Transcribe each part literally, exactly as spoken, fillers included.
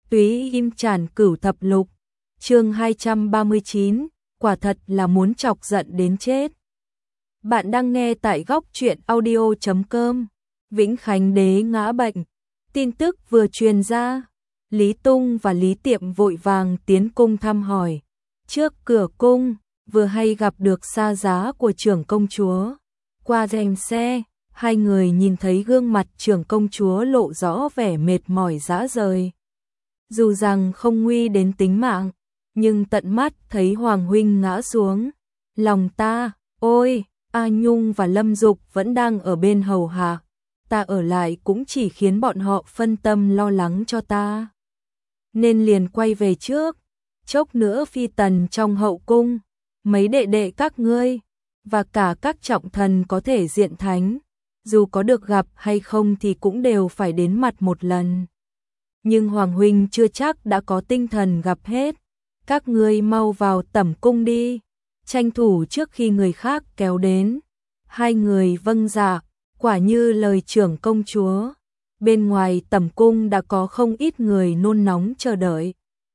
Túy Im Tràn Cửu Thập Lục, chương hai trăm ba mươi chín, quả thật là muốn chọc giận đến chết. Bạn đang nghe tại góc truyện audio chấm com. Vĩnh Khánh đế ngã bệnh. Tin tức vừa truyền ra, Lý Tung và Lý Tiệm vội vàng tiến cung thăm hỏi. Trước cửa cung, vừa hay gặp được xa giá của trưởng công chúa. Qua rèm xe, hai người nhìn thấy gương mặt trưởng công chúa lộ rõ vẻ mệt mỏi rã rời. Dù rằng không nguy đến tính mạng, nhưng tận mắt thấy Hoàng huynh ngã xuống, lòng ta, ôi, A Nhung và Lâm Dục vẫn đang ở bên hầu hạ, ta ở lại cũng chỉ khiến bọn họ phân tâm lo lắng cho ta. Nên liền quay về trước, chốc nữa phi tần trong hậu cung, mấy đệ đệ các ngươi, và cả các trọng thần có thể diện thánh, dù có được gặp hay không thì cũng đều phải đến mặt một lần. Nhưng Hoàng huynh chưa chắc đã có tinh thần gặp hết, các ngươi mau vào tẩm cung đi, tranh thủ trước khi người khác kéo đến. Hai người vâng dạ, quả như lời trưởng công chúa. Bên ngoài tẩm cung đã có không ít người nôn nóng chờ đợi.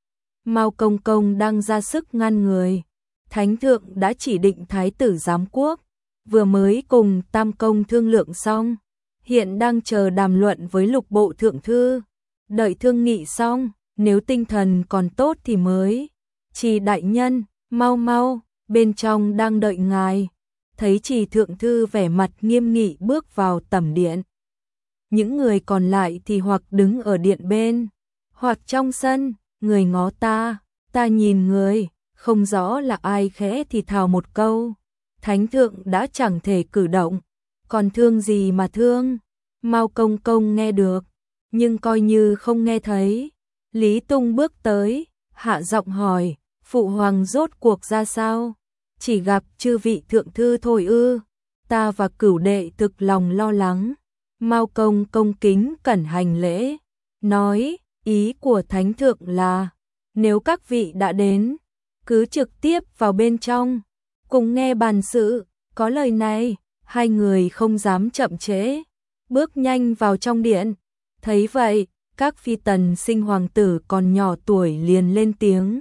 Mao công công đang ra sức ngăn người. Thánh thượng đã chỉ định thái tử giám quốc, vừa mới cùng tam công thương lượng xong, hiện đang chờ đàm luận với lục bộ thượng thư. Đợi thương nghị xong, nếu tinh thần còn tốt thì mới. Trì đại nhân, mau mau, bên trong đang đợi ngài. Thấy Trì thượng thư vẻ mặt nghiêm nghị bước vào tẩm điện. Những người còn lại thì hoặc đứng ở điện bên, hoặc trong sân, người ngó ta, ta nhìn người, không rõ là ai khẽ thì thào một câu. Thánh thượng đã chẳng thể cử động, còn thương gì mà thương. Mao công công nghe được, nhưng coi như không nghe thấy. Lý Tung bước tới, hạ giọng hỏi, phụ hoàng rốt cuộc ra sao? Chỉ gặp chư vị thượng thư thôi ư? Ta và cửu đệ thực lòng lo lắng. Mao công công kính cẩn hành lễ, nói, ý của thánh thượng là, nếu các vị đã đến, cứ trực tiếp vào bên trong, cùng nghe bàn sự. Có lời này, hai người không dám chậm trễ, bước nhanh vào trong điện. Thấy vậy, các phi tần sinh hoàng tử còn nhỏ tuổi liền lên tiếng,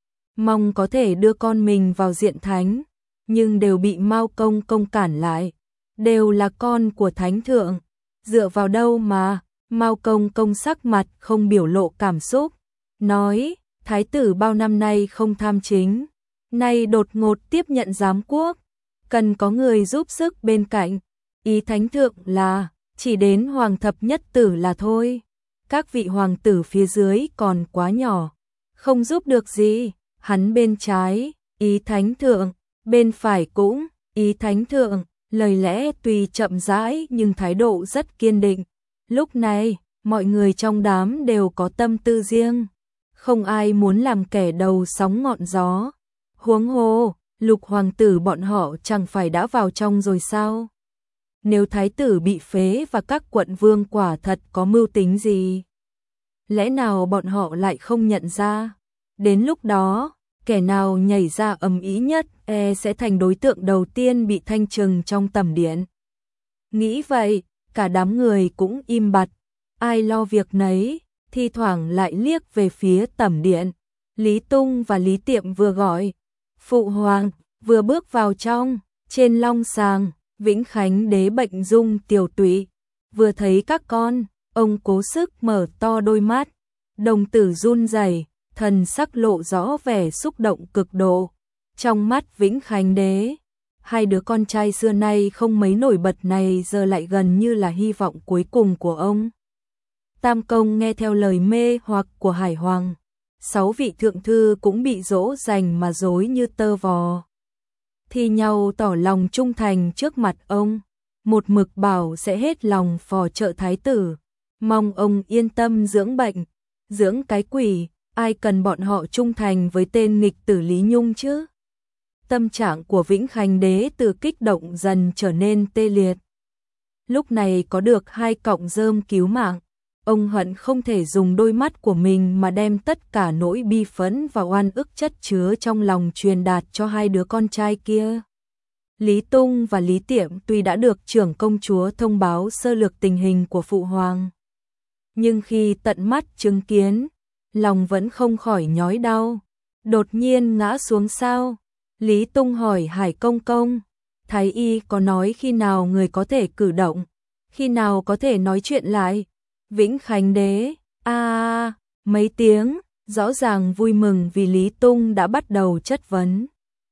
mong có thể đưa con mình vào diện thánh, nhưng đều bị Mao công công cản lại. Đều là con của thánh thượng, dựa vào đâu mà? Mao công công sắc mặt không biểu lộ cảm xúc, nói, thái tử bao năm nay không tham chính, nay đột ngột tiếp nhận giám quốc, cần có người giúp sức bên cạnh. Ý thánh thượng là chỉ đến hoàng thập nhất tử là thôi, các vị hoàng tử phía dưới còn quá nhỏ, không giúp được gì. Hắn bên trái, ý thánh thượng, bên phải cũng, ý thánh thượng. Lời lẽ tuy chậm rãi nhưng thái độ rất kiên định. Lúc này, mọi người trong đám đều có tâm tư riêng, không ai muốn làm kẻ đầu sóng ngọn gió. Huống hồ, lục hoàng tử bọn họ chẳng phải đã vào trong rồi sao? Nếu thái tử bị phế và các quận vương quả thật có mưu tính gì, lẽ nào bọn họ lại không nhận ra? Đến lúc đó, kẻ nào nhảy ra ầm ĩ nhất e sẽ thành đối tượng đầu tiên bị thanh trừng trong tẩm điện. Nghĩ vậy, cả đám người cũng im bặt, ai lo việc nấy, thi thoảng lại liếc về phía tẩm điện. Lý Tung và Lý Tiệm vừa gọi phụ hoàng, vừa bước vào trong. Trên long sàng, Vĩnh Khánh đế bệnh dung tiểu tụy, vừa thấy các con, ông cố sức mở to đôi mắt, đồng tử run rẩy, thần sắc lộ rõ vẻ xúc động cực độ. Trong mắt Vĩnh Khánh đế, hai đứa con trai xưa nay không mấy nổi bật này giờ lại gần như là hy vọng cuối cùng của ông. Tam công nghe theo lời mê hoặc của Hải Hoàng, sáu vị thượng thư cũng bị dỗ dành mà rối như tơ vò, thi nhau tỏ lòng trung thành trước mặt ông, một mực bảo sẽ hết lòng phò trợ thái tử, mong ông yên tâm dưỡng bệnh. Dưỡng cái quỷ, ai cần bọn họ trung thành với tên nghịch tử Lý Nhung chứ? Tâm trạng của Vĩnh Khánh đế từ kích động dần trở nên tê liệt. Lúc này có được hai cọng rơm cứu mạng, ông hận không thể dùng đôi mắt của mình mà đem tất cả nỗi bi phẫn và oan ức chất chứa trong lòng truyền đạt cho hai đứa con trai kia. Lý Tung và Lý Tiệm tuy đã được trưởng công chúa thông báo sơ lược tình hình của phụ hoàng, nhưng khi tận mắt chứng kiến, lòng vẫn không khỏi nhói đau. Đột nhiên ngã xuống sao? Lý Tung hỏi Hải Công Công. Thái y có nói khi nào người có thể cử động, khi nào có thể nói chuyện lại? Vĩnh Khánh Đế, a à, mấy tiếng, rõ ràng vui mừng vì Lý Tung đã bắt đầu chất vấn.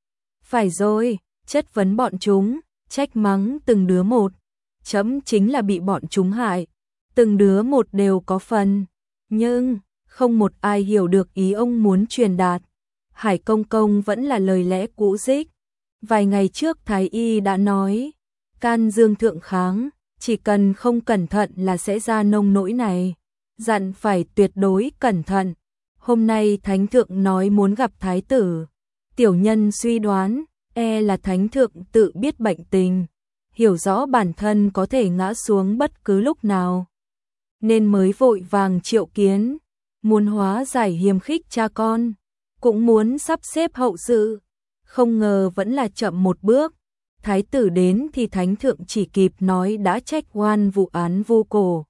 Phải rồi, chất vấn bọn chúng, trách mắng từng đứa một. Chấm chính là bị bọn chúng hại, từng đứa một đều có phần, nhưng không một ai hiểu được ý ông muốn truyền đạt. Hải Công Công vẫn là lời lẽ cũ dích. Vài ngày trước Thái y đã nói, can dương thượng kháng, chỉ cần không cẩn thận là sẽ ra nông nỗi này, dặn phải tuyệt đối cẩn thận. Hôm nay Thánh Thượng nói muốn gặp Thái tử, tiểu nhân suy đoán, e là Thánh Thượng tự biết bệnh tình, hiểu rõ bản thân có thể ngã xuống bất cứ lúc nào, nên mới vội vàng triệu kiến, muốn hóa giải hiềm khích cha con, cũng muốn sắp xếp hậu sự, không ngờ vẫn là chậm một bước. Thái tử đến thì Thánh Thượng chỉ kịp nói đã trách oan vụ án vô cổ,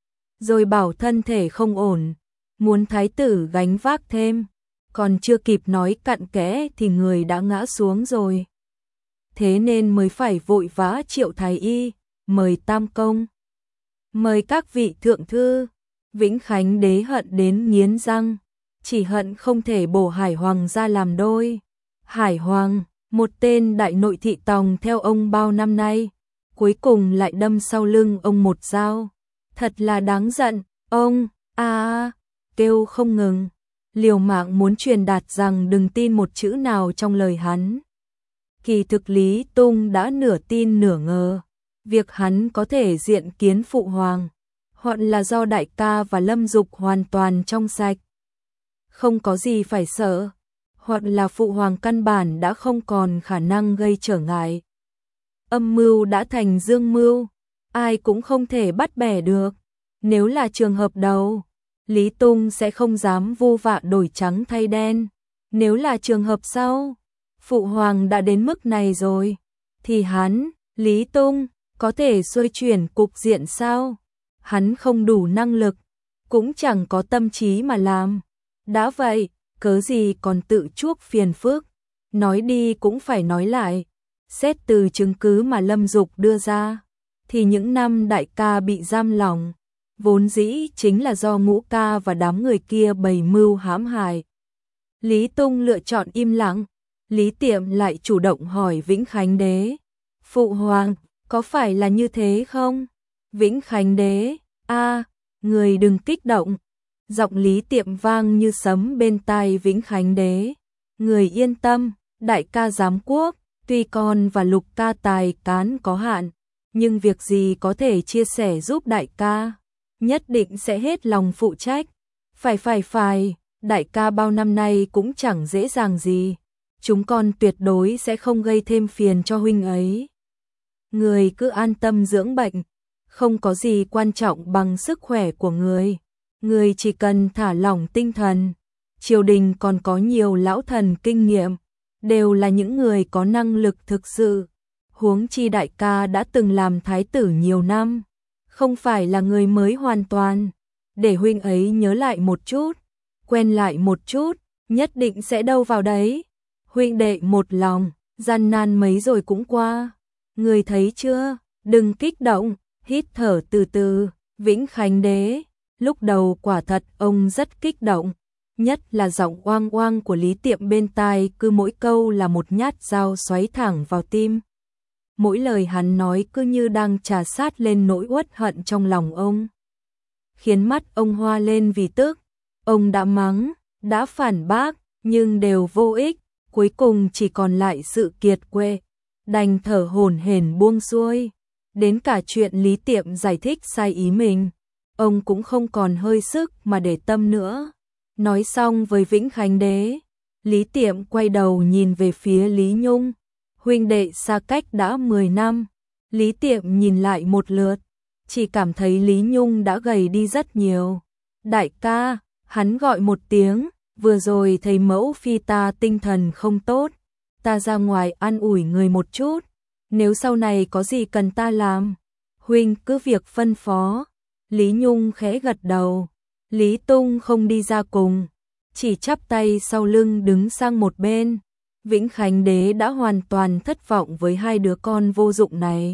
rồi bảo thân thể không ổn, muốn Thái tử gánh vác thêm, còn chưa kịp nói cặn kẽ thì người đã ngã xuống rồi. Thế nên mới phải vội vã triệu Thái y, mời Tam Công, mời các vị thượng thư. Vĩnh Khánh Đế hận đến nghiến răng, chỉ hận không thể bổ Hải Hoàng ra làm đôi. Hải Hoàng, một tên đại nội thị tòng theo ông bao năm nay, cuối cùng lại đâm sau lưng ông một dao. Thật là đáng giận, ông, a à, kêu không ngừng, liều mạng muốn truyền đạt rằng đừng tin một chữ nào trong lời hắn. Kỳ thực Lý Tung đã nửa tin nửa ngờ, việc hắn có thể diện kiến phụ hoàng, hoặc là do đại ca và Lâm Dục hoàn toàn trong sạch, không có gì phải sợ, hoặc là phụ hoàng căn bản đã không còn khả năng gây trở ngại. Âm mưu đã thành dương mưu, ai cũng không thể bắt bẻ được. Nếu là trường hợp đầu, Lý Tung sẽ không dám vô vạ đổi trắng thay đen. Nếu là trường hợp sau, phụ hoàng đã đến mức này rồi, thì hắn, Lý Tung, có thể xoay chuyển cục diện sao? Hắn không đủ năng lực, cũng chẳng có tâm trí mà làm. Đã vậy, cớ gì còn tự chuốc phiền phức, nói đi cũng phải nói lại. Xét từ chứng cứ mà Lâm Dục đưa ra, thì những năm đại ca bị giam lỏng, vốn dĩ chính là do Ngũ ca và đám người kia bày mưu hãm hại. Lý Tung lựa chọn im lặng, Lý Tiệm lại chủ động hỏi Vĩnh Khánh Đế. Phụ hoàng, có phải là như thế không? Vĩnh Khánh Đế, a à, người đừng kích động. Giọng Lý Tiệm vang như sấm bên tai Vĩnh Khánh Đế. Người yên tâm, đại ca giám quốc, tuy con và Lục ca tài cán có hạn, nhưng việc gì có thể chia sẻ giúp đại ca, nhất định sẽ hết lòng phụ trách. Phải phải phải, đại ca bao năm nay cũng chẳng dễ dàng gì, chúng con tuyệt đối sẽ không gây thêm phiền cho huynh ấy. Người cứ an tâm dưỡng bệnh, không có gì quan trọng bằng sức khỏe của người. Người chỉ cần thả lỏng tinh thần. Triều đình còn có nhiều lão thần kinh nghiệm, đều là những người có năng lực thực sự. Huống chi đại ca đã từng làm thái tử nhiều năm, không phải là người mới hoàn toàn. Để huynh ấy nhớ lại một chút, quen lại một chút, nhất định sẽ đâu vào đấy. Huynh đệ một lòng, gian nan mấy rồi cũng qua. Người thấy chưa, đừng kích động, hít thở từ từ. Vĩnh Khánh Đế, lúc đầu quả thật ông rất kích động, nhất là giọng oang oang của Lý Tiệm bên tai, cứ mỗi câu là một nhát dao xoáy thẳng vào tim. Mỗi lời hắn nói cứ như đang trà sát lên nỗi uất hận trong lòng ông, khiến mắt ông hoa lên vì tức. Ông đã mắng, đã phản bác, nhưng đều vô ích, cuối cùng chỉ còn lại sự kiệt quệ, đành thở hổn hển buông xuôi. Đến cả chuyện Lý Tiệm giải thích sai ý mình, ông cũng không còn hơi sức mà để tâm nữa. Nói xong với Vĩnh Khánh Đế, Lý Tiệm quay đầu nhìn về phía Lý Nhung. Huynh đệ xa cách đã mười năm. Lý Tiệm nhìn lại một lượt, chỉ cảm thấy Lý Nhung đã gầy đi rất nhiều. Đại ca, hắn gọi một tiếng, vừa rồi thầy mẫu phi ta tinh thần không tốt, ta ra ngoài an ủi người một chút, nếu sau này có gì cần ta làm, huynh cứ việc phân phó. Lý Nhung khẽ gật đầu, Lý Tung không đi ra cùng, chỉ chắp tay sau lưng đứng sang một bên. Vĩnh Khánh Đế đã hoàn toàn thất vọng với hai đứa con vô dụng này.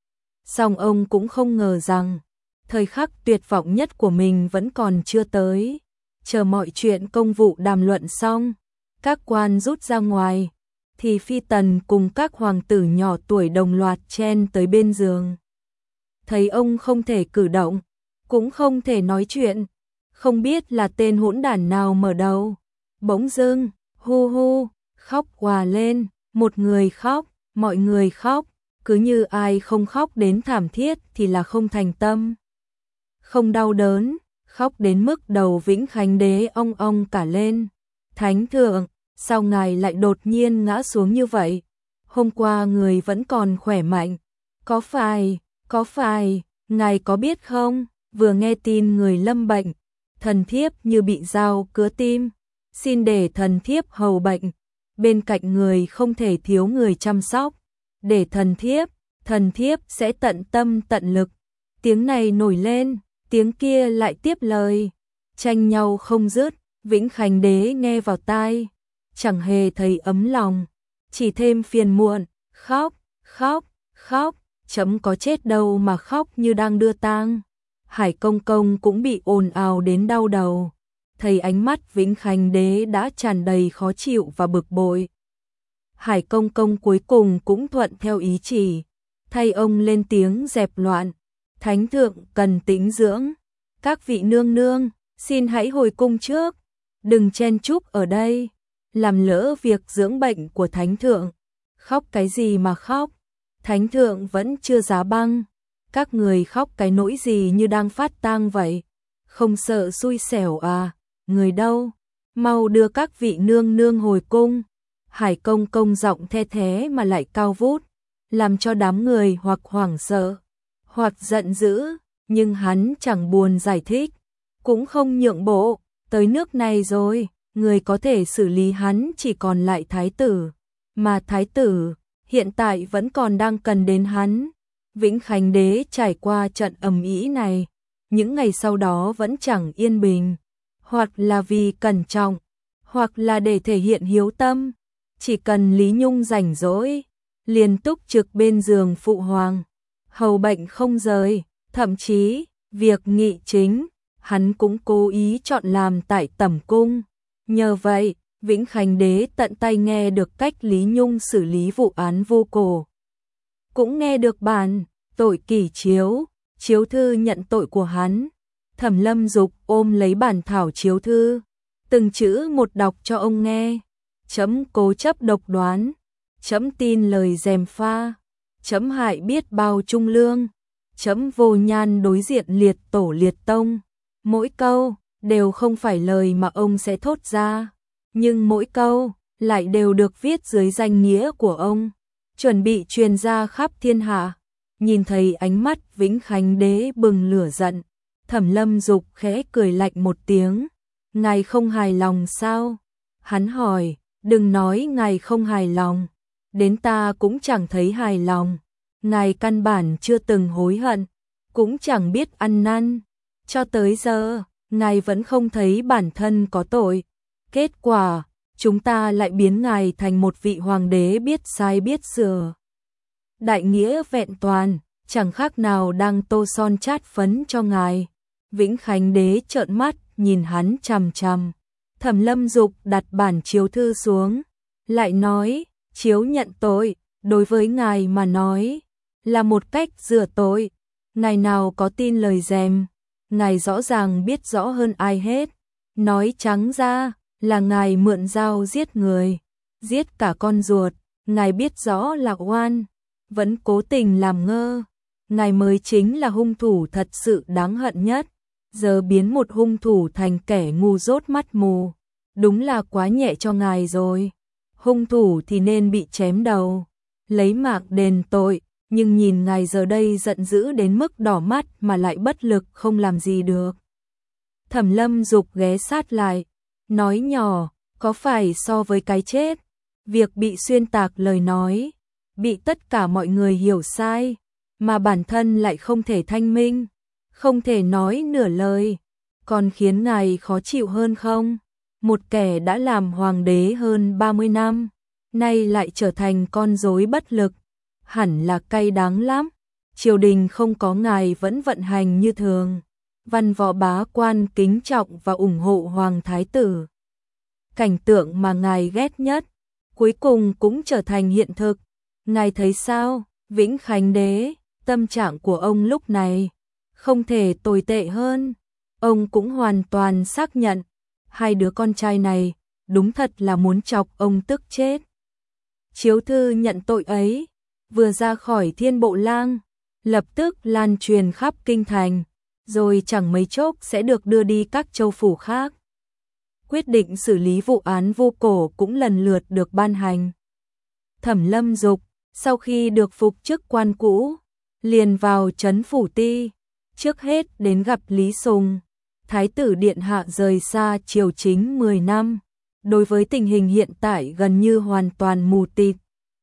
Song ông cũng không ngờ rằng, thời khắc tuyệt vọng nhất của mình vẫn còn chưa tới. Chờ mọi chuyện công vụ đàm luận xong, các quan rút ra ngoài, thì Phi Tần cùng các hoàng tử nhỏ tuổi đồng loạt chen tới bên giường. Thấy ông không thể cử động, cũng không thể nói chuyện, không biết là tên hỗn đản nào mở đầu. Bỗng dưng, hu hu, khóc òa lên, một người khóc, mọi người khóc, cứ như ai không khóc đến thảm thiết thì là không thành tâm. Không đau đớn, khóc đến mức đầu Vĩnh Khánh Đế ong ong cả lên. Thánh thượng, sao ngài lại đột nhiên ngã xuống như vậy? Hôm qua người vẫn còn khỏe mạnh. Có phải, có phải, ngài có biết không? Vừa nghe tin người lâm bệnh, thần thiếp như bị dao cứa tim. Xin để thần thiếp hầu bệnh. Bên cạnh người không thể thiếu người chăm sóc. Để thần thiếp, thần thiếp sẽ tận tâm tận lực. Tiếng này nổi lên, tiếng kia lại tiếp lời, tranh nhau không dứt. Vĩnh Khánh Đế nghe vào tai, chẳng hề thấy ấm lòng, chỉ thêm phiền muộn, khóc, khóc, khóc, chấm có chết đâu mà khóc như đang đưa tang. Hải Công Công cũng bị ồn ào đến đau đầu, thấy ánh mắt Vĩnh Khánh Đế đã tràn đầy khó chịu và bực bội. Hải Công Công cuối cùng cũng thuận theo ý chỉ, thay ông lên tiếng dẹp loạn. Thánh thượng cần tĩnh dưỡng, các vị nương nương, xin hãy hồi cung trước, đừng chen chúc ở đây, làm lỡ việc dưỡng bệnh của thánh thượng. Khóc cái gì mà khóc, thánh thượng vẫn chưa giá băng, các người khóc cái nỗi gì như đang phát tang vậy, không sợ xui xẻo à, người đâu, mau đưa các vị nương nương hồi cung. Hải Công Công giọng the thế mà lại cao vút, làm cho đám người hoặc hoảng sợ, hoặc giận dữ, nhưng hắn chẳng buồn giải thích, cũng không nhượng bộ, tới nước này rồi, người có thể xử lý hắn chỉ còn lại thái tử, mà thái tử hiện tại vẫn còn đang cần đến hắn. Vĩnh Khánh Đế trải qua trận ầm ĩ này, những ngày sau đó vẫn chẳng yên bình, hoặc là vì cẩn trọng, hoặc là để thể hiện hiếu tâm, chỉ cần Lý Nhung rảnh rỗi, liền túc trực bên giường phụ hoàng, hầu bệnh không rời, thậm chí, việc nghị chính, hắn cũng cố ý chọn làm tại Tẩm Cung. Nhờ vậy, Vĩnh Khánh Đế tận tay nghe được cách Lý Nhung xử lý vụ án vô cổ. Cũng nghe được bản, tội kỷ chiếu, chiếu thư nhận tội của hắn. Thẩm Lâm Dục ôm lấy bản thảo chiếu thư, từng chữ một đọc cho ông nghe. Chấm cố chấp độc đoán, chấm tin lời gièm pha, chấm hại biết bao trung lương, chấm vô nhan đối diện liệt tổ liệt tông. Mỗi câu đều không phải lời mà ông sẽ thốt ra, nhưng mỗi câu lại đều được viết dưới danh nghĩa của ông, chuẩn bị truyền ra khắp thiên hạ. Nhìn thấy ánh mắt Vĩnh Khánh Đế bừng lửa giận, Thẩm Lâm Dục khẽ cười lạnh một tiếng. Ngài không hài lòng sao? Hắn hỏi. Đừng nói ngài không hài lòng, đến ta cũng chẳng thấy hài lòng. Ngài căn bản chưa từng hối hận, cũng chẳng biết ăn năn. Cho tới giờ, ngài vẫn không thấy bản thân có tội. Kết quả, chúng ta lại biến ngài thành một vị hoàng đế biết sai biết sửa. Đại nghĩa vẹn toàn, chẳng khác nào đang tô son chát phấn cho ngài. Vĩnh Khánh Đế trợn mắt nhìn hắn chằm chằm. Thẩm Lâm Dục đặt bản chiếu thư xuống, lại nói, chiếu nhận tội, đối với ngài mà nói, là một cách rửa tội. Ngài nào có tin lời gièm, ngài rõ ràng biết rõ hơn ai hết. Nói trắng ra, là ngài mượn dao giết người, giết cả con ruột, ngài biết rõ là oan, vẫn cố tình làm ngơ. Ngài mới chính là hung thủ thật sự đáng hận nhất. Giờ biến một hung thủ thành kẻ ngu dốt mắt mù, đúng là quá nhẹ cho ngài rồi. Hung thủ thì nên bị chém đầu, lấy mạng đền tội, nhưng nhìn ngài giờ đây giận dữ đến mức đỏ mắt mà lại bất lực không làm gì được. Thẩm Lâm Dục ghé sát lại, nói nhỏ, có phải so với cái chết, việc bị xuyên tạc lời nói, bị tất cả mọi người hiểu sai, mà bản thân lại không thể thanh minh, không thể nói nửa lời, còn khiến ngài khó chịu hơn không? Một kẻ đã làm hoàng đế hơn ba mươi năm, nay lại trở thành con rối bất lực, hẳn là cay đắng lắm. Triều đình không có ngài vẫn vận hành như thường, văn võ bá quan kính trọng và ủng hộ hoàng thái tử. Cảnh tượng mà ngài ghét nhất, cuối cùng cũng trở thành hiện thực. Ngài thấy sao, Vĩnh Khánh đế, tâm trạng của ông lúc này không thể tồi tệ hơn. Ông cũng hoàn toàn xác nhận, hai đứa con trai này đúng thật là muốn chọc ông tức chết. Chiếu thư nhận tội ấy, vừa ra khỏi Thiên Bộ Lang, lập tức lan truyền khắp kinh thành, rồi chẳng mấy chốc sẽ được đưa đi các châu phủ khác. Quyết định xử lý vụ án Vu Cổ cũng lần lượt được ban hành. Thẩm Lâm Dục, sau khi được phục chức quan cũ, liền vào trấn phủ ti, trước hết đến gặp Lý Sùng. Thái tử điện hạ rời xa triều chính mười năm, đối với tình hình hiện tại gần như hoàn toàn mù tịt.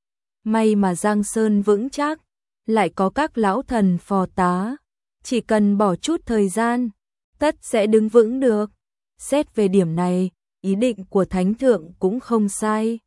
May mà Giang Sơn vững chắc, lại có các lão thần phò tá, chỉ cần bỏ chút thời gian, tất sẽ đứng vững được. Xét về điểm này, ý định của Thánh Thượng cũng không sai.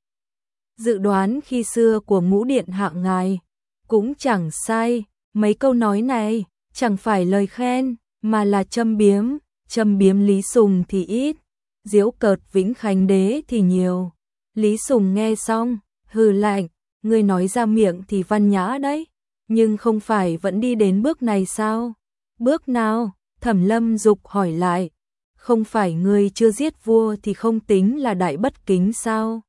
Dự đoán khi xưa của Ngũ Điện hạ ngài cũng chẳng sai, mấy câu nói này chẳng phải lời khen, mà là châm biếm. Châm biếm Lý Sùng thì ít, giễu cợt Vĩnh Khánh đế thì nhiều. Lý Sùng nghe xong, hừ lạnh, ngươi nói ra miệng thì văn nhã đấy, nhưng không phải vẫn đi đến bước này sao? Bước nào? Thẩm Lâm Dục hỏi lại. Không phải ngươi chưa giết vua thì không tính là đại bất kính sao?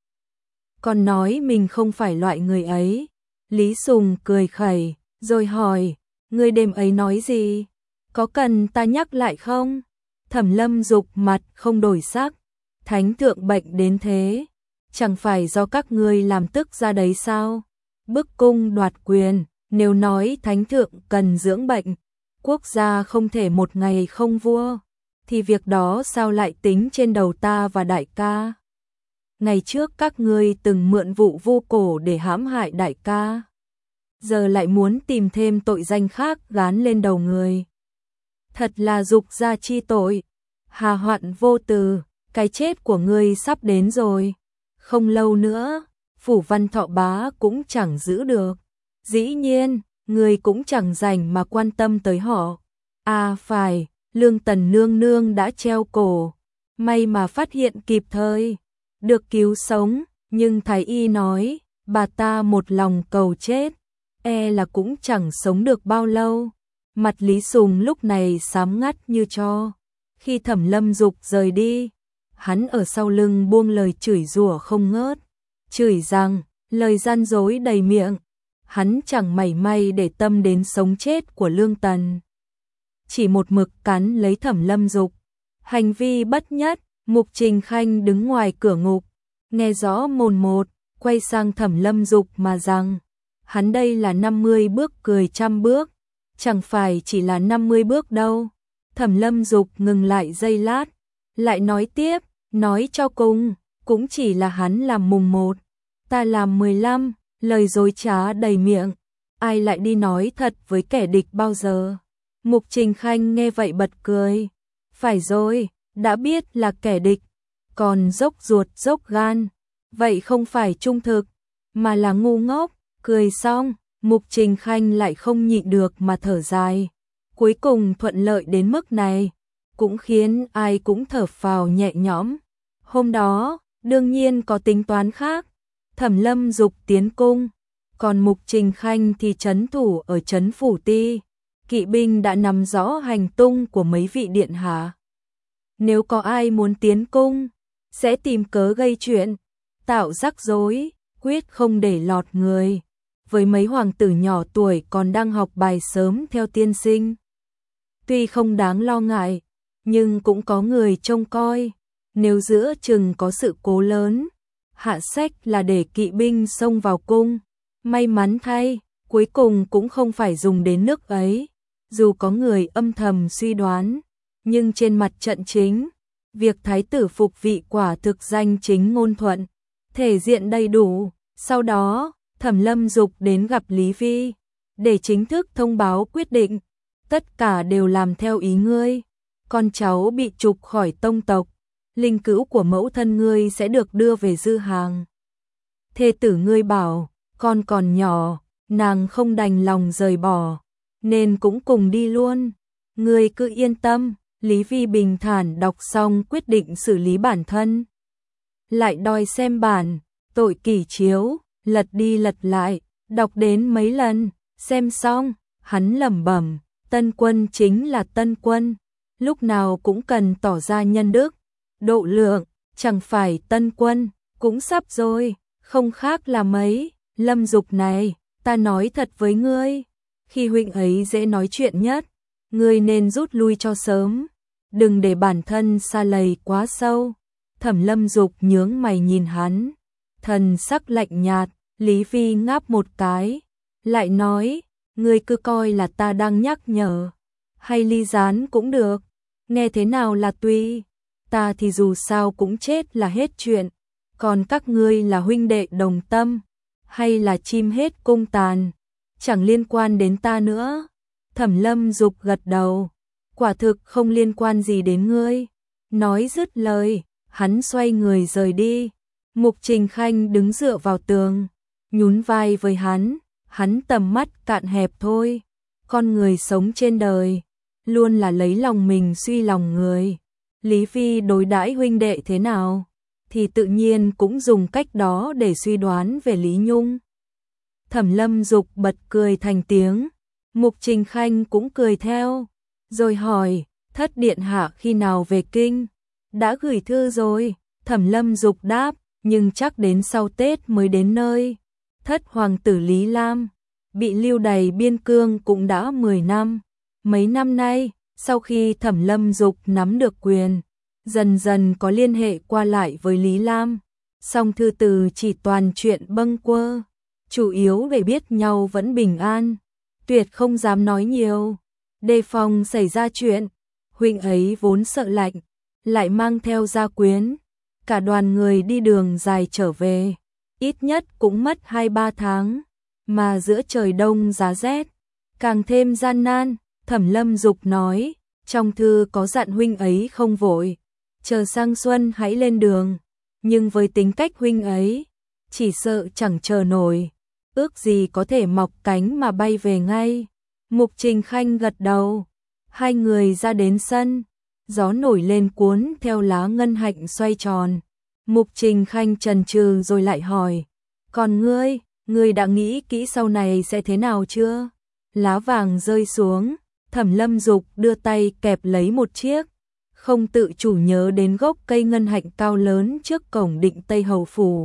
Còn nói mình không phải loại người ấy. Lý Sùng cười khẩy, rồi hỏi, ngươi đêm ấy nói gì? Có cần ta nhắc lại không? Thẩm Lâm Dục mặt không đổi sắc, Thánh Thượng bệnh đến thế, chẳng phải do các ngươi làm tức ra đấy sao? Bức cung đoạt quyền, nếu nói Thánh Thượng cần dưỡng bệnh, quốc gia không thể một ngày không vua, thì việc đó sao lại tính trên đầu ta và đại ca? Ngày trước các ngươi từng mượn vụ Vu Cổ để hãm hại đại ca, giờ lại muốn tìm thêm tội danh khác gán lên đầu người. Thật là dục gia chi tội, hà hoạn vô từ, cái chết của ngươi sắp đến rồi. Không lâu nữa, phủ Văn Thọ bá cũng chẳng giữ được. Dĩ nhiên, ngươi cũng chẳng rảnh mà quan tâm tới họ. À phải, Lương Tần nương nương đã treo cổ, may mà phát hiện kịp thời, được cứu sống, nhưng thái y nói, bà ta một lòng cầu chết, e là cũng chẳng sống được bao lâu. Mặt Lý Sùng lúc này xám ngắt như tro. Khi Thẩm Lâm Dục rời đi, hắn ở sau lưng buông lời chửi rủa không ngớt, chửi rằng, lời gian dối đầy miệng, hắn chẳng mảy may để tâm đến sống chết của Lương Tần. Chỉ một mực cắn lấy Thẩm Lâm Dục. Hành vi bất nhất, Mục Trình Khanh đứng ngoài cửa ngục, nghe rõ mồn một, quay sang Thẩm Lâm Dục mà rằng, hắn đây là năm mươi bước cười trăm bước, chẳng phải chỉ là năm mươi bước đâu. Thẩm Lâm Dục ngừng lại giây lát, lại nói tiếp, nói cho cùng, cũng chỉ là hắn làm mùng một, ta làm mười lăm, lời dối trá đầy miệng, ai lại đi nói thật với kẻ địch bao giờ. Mục Trình Khanh nghe vậy bật cười, phải rồi, đã biết là kẻ địch, còn dốc ruột dốc gan, vậy không phải trung thực, mà là ngu ngốc. Cười xong, Mục Trình Khanh lại không nhịn được mà thở dài. Cuối cùng thuận lợi đến mức này, cũng khiến ai cũng thở phào nhẹ nhõm. Hôm đó, đương nhiên có tính toán khác. Thẩm Lâm Dục tiến cung, còn Mục Trình Khanh thì trấn thủ ở trấn phủ ti. Kỵ binh đã nắm rõ hành tung của mấy vị điện hạ. Nếu có ai muốn tiến cung, sẽ tìm cớ gây chuyện, tạo rắc rối, quyết không để lọt người. Với mấy hoàng tử nhỏ tuổi còn đang học bài sớm theo tiên sinh, tuy không đáng lo ngại, nhưng cũng có người trông coi. Nếu giữa chừng có sự cố lớn, hạ sách là để kỵ binh xông vào cung. May mắn thay, cuối cùng cũng không phải dùng đến nước ấy. Dù có người âm thầm suy đoán, nhưng trên mặt trận chính, việc thái tử phục vị quả thực danh chính ngôn thuận, thể diện đầy đủ. Sau đó, Thẩm Lâm Dục đến gặp Lý Vi, để chính thức thông báo quyết định. Tất cả đều làm theo ý ngươi. con cháu bị trục khỏi tông tộc, linh cữu của mẫu thân ngươi sẽ được đưa về Dư Hàng. Thê tử ngươi bảo, con còn nhỏ, nàng không đành lòng rời bỏ, nên cũng cùng đi luôn. Ngươi cứ yên tâm. Lý Vi bình thản đọc xong quyết định xử lý bản thân. Lại đòi xem bản, tội kỷ chiếu, lật đi lật lại, đọc đến mấy lần, xem xong, hắn lẩm bẩm, Tân Quân chính là Tân Quân, lúc nào cũng cần tỏ ra nhân đức, độ lượng, chẳng phải Tân Quân, cũng sắp rồi, không khác là mấy. Lâm Dục này, ta nói thật với ngươi, khi huynh ấy dễ nói chuyện nhất, ngươi nên rút lui cho sớm, đừng để bản thân sa lầy quá sâu. Thẩm Lâm Dục nhướng mày nhìn hắn, thần sắc lạnh nhạt. Lý Vi ngáp một cái, lại nói, ngươi cứ coi là ta đang nhắc nhở, hay ly gián cũng được, nghe thế nào là tùy, ta thì dù sao cũng chết là hết chuyện, còn các ngươi là huynh đệ đồng tâm, hay là chim hết cung tàn, chẳng liên quan đến ta nữa. Thẩm Lâm Dục gật đầu, quả thực không liên quan gì đến ngươi. Nói dứt lời, hắn xoay người rời đi. Mục Trình Khanh đứng dựa vào tường, nhún vai với hắn, hắn tầm mắt cạn hẹp thôi. Con người sống trên đời, luôn là lấy lòng mình suy lòng người. Lý Vi đối đãi huynh đệ thế nào, thì tự nhiên cũng dùng cách đó để suy đoán về Lý Nhung. Thẩm Lâm Dục bật cười thành tiếng, Mục Trình Khanh cũng cười theo, rồi hỏi, Thất điện hạ khi nào về kinh? Đã gửi thư rồi. Thẩm Lâm Dục đáp, nhưng chắc đến sau Tết mới đến nơi. Thất hoàng tử Lý Lam bị lưu đày biên cương cũng đã mười năm. Mấy năm nay, sau khi Thẩm Lâm Dục nắm được quyền, dần dần có liên hệ qua lại với Lý Lam, song thư từ chỉ toàn chuyện bâng quơ, chủ yếu để biết nhau vẫn bình an, tuyệt không dám nói nhiều, đề phòng xảy ra chuyện. Huynh ấy vốn sợ lạnh, lại mang theo gia quyến, cả đoàn người đi đường dài trở về, ít nhất cũng mất hai ba tháng, mà giữa trời đông giá rét, càng thêm gian nan. Thẩm Lâm Dục nói, trong thư có dặn huynh ấy không vội, chờ sang xuân hãy lên đường, nhưng với tính cách huynh ấy, chỉ sợ chẳng chờ nổi, ước gì có thể mọc cánh mà bay về ngay. Mục Trình Khanh gật đầu, hai người ra đến sân, gió nổi lên cuốn theo lá ngân hạnh xoay tròn. Mục Trình Khanh chần chừ rồi lại hỏi, còn ngươi, ngươi đã nghĩ kỹ sau này sẽ thế nào chưa? Lá vàng rơi xuống, Thẩm Lâm Dục đưa tay kẹp lấy một chiếc, không tự chủ nhớ đến gốc cây ngân hạnh cao lớn trước cổng Định Tây Hầu phủ.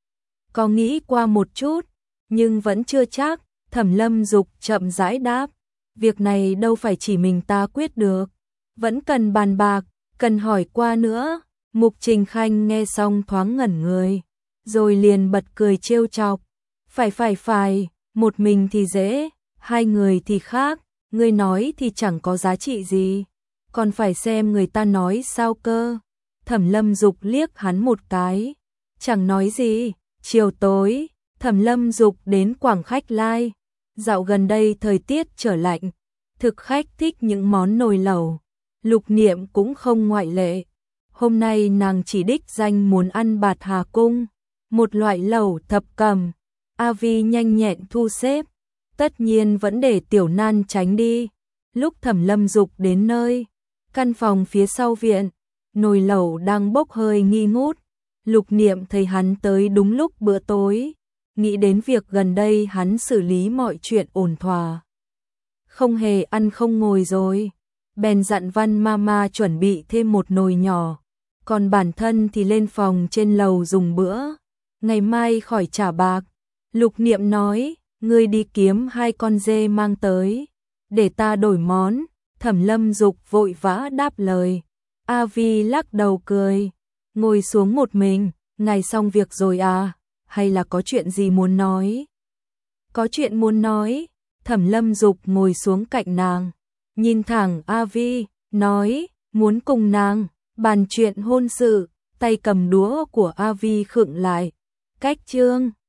Có nghĩ qua một chút, nhưng vẫn chưa chắc. Thẩm Lâm Dục chậm rãi đáp, việc này đâu phải chỉ mình ta quyết được, vẫn cần bàn bạc, cần hỏi qua nữa. Mục Trình Khanh nghe xong thoáng ngẩn người, rồi liền bật cười trêu chọc, phải phải phải, một mình thì dễ, hai người thì khác, ngươi nói thì chẳng có giá trị gì, còn phải xem người ta nói sao cơ. Thẩm Lâm Dục liếc hắn một cái, chẳng nói gì. Chiều tối, Thẩm Lâm Dục đến Quảng Khách Lai. Dạo gần đây thời tiết trở lạnh, thực khách thích những món nồi lẩu, Lục Niệm cũng không ngoại lệ. Hôm nay nàng chỉ đích danh muốn ăn bạt hà cung, một loại lẩu thập cẩm. A Vi nhanh nhẹn thu xếp, tất nhiên vẫn để Tiểu Nan tránh đi. Lúc Thẩm Lâm Dục đến nơi, căn phòng phía sau viện, nồi lẩu đang bốc hơi nghi ngút. Lục Niệm thấy hắn tới đúng lúc bữa tối, nghĩ đến việc gần đây hắn xử lý mọi chuyện ổn thỏa, không hề ăn không ngồi rồi, bèn dặn Văn Mama chuẩn bị thêm một nồi nhỏ, còn bản thân thì lên phòng trên lầu dùng bữa, ngày mai khỏi trả bạc. Lục Niệm nói, ngươi đi kiếm hai con dê mang tới, để ta đổi món. Thẩm Lâm Dục vội vã đáp lời. A Vi lắc đầu cười, ngồi xuống một mình, ngài xong việc rồi à, hay là có chuyện gì muốn nói? Có chuyện muốn nói. Thẩm Lâm Dục ngồi xuống cạnh nàng, nhìn thẳng A Vi, nói, muốn cùng nàng bàn chuyện hôn sự. Tay cầm đũa của A Vi khựng lại, cách chương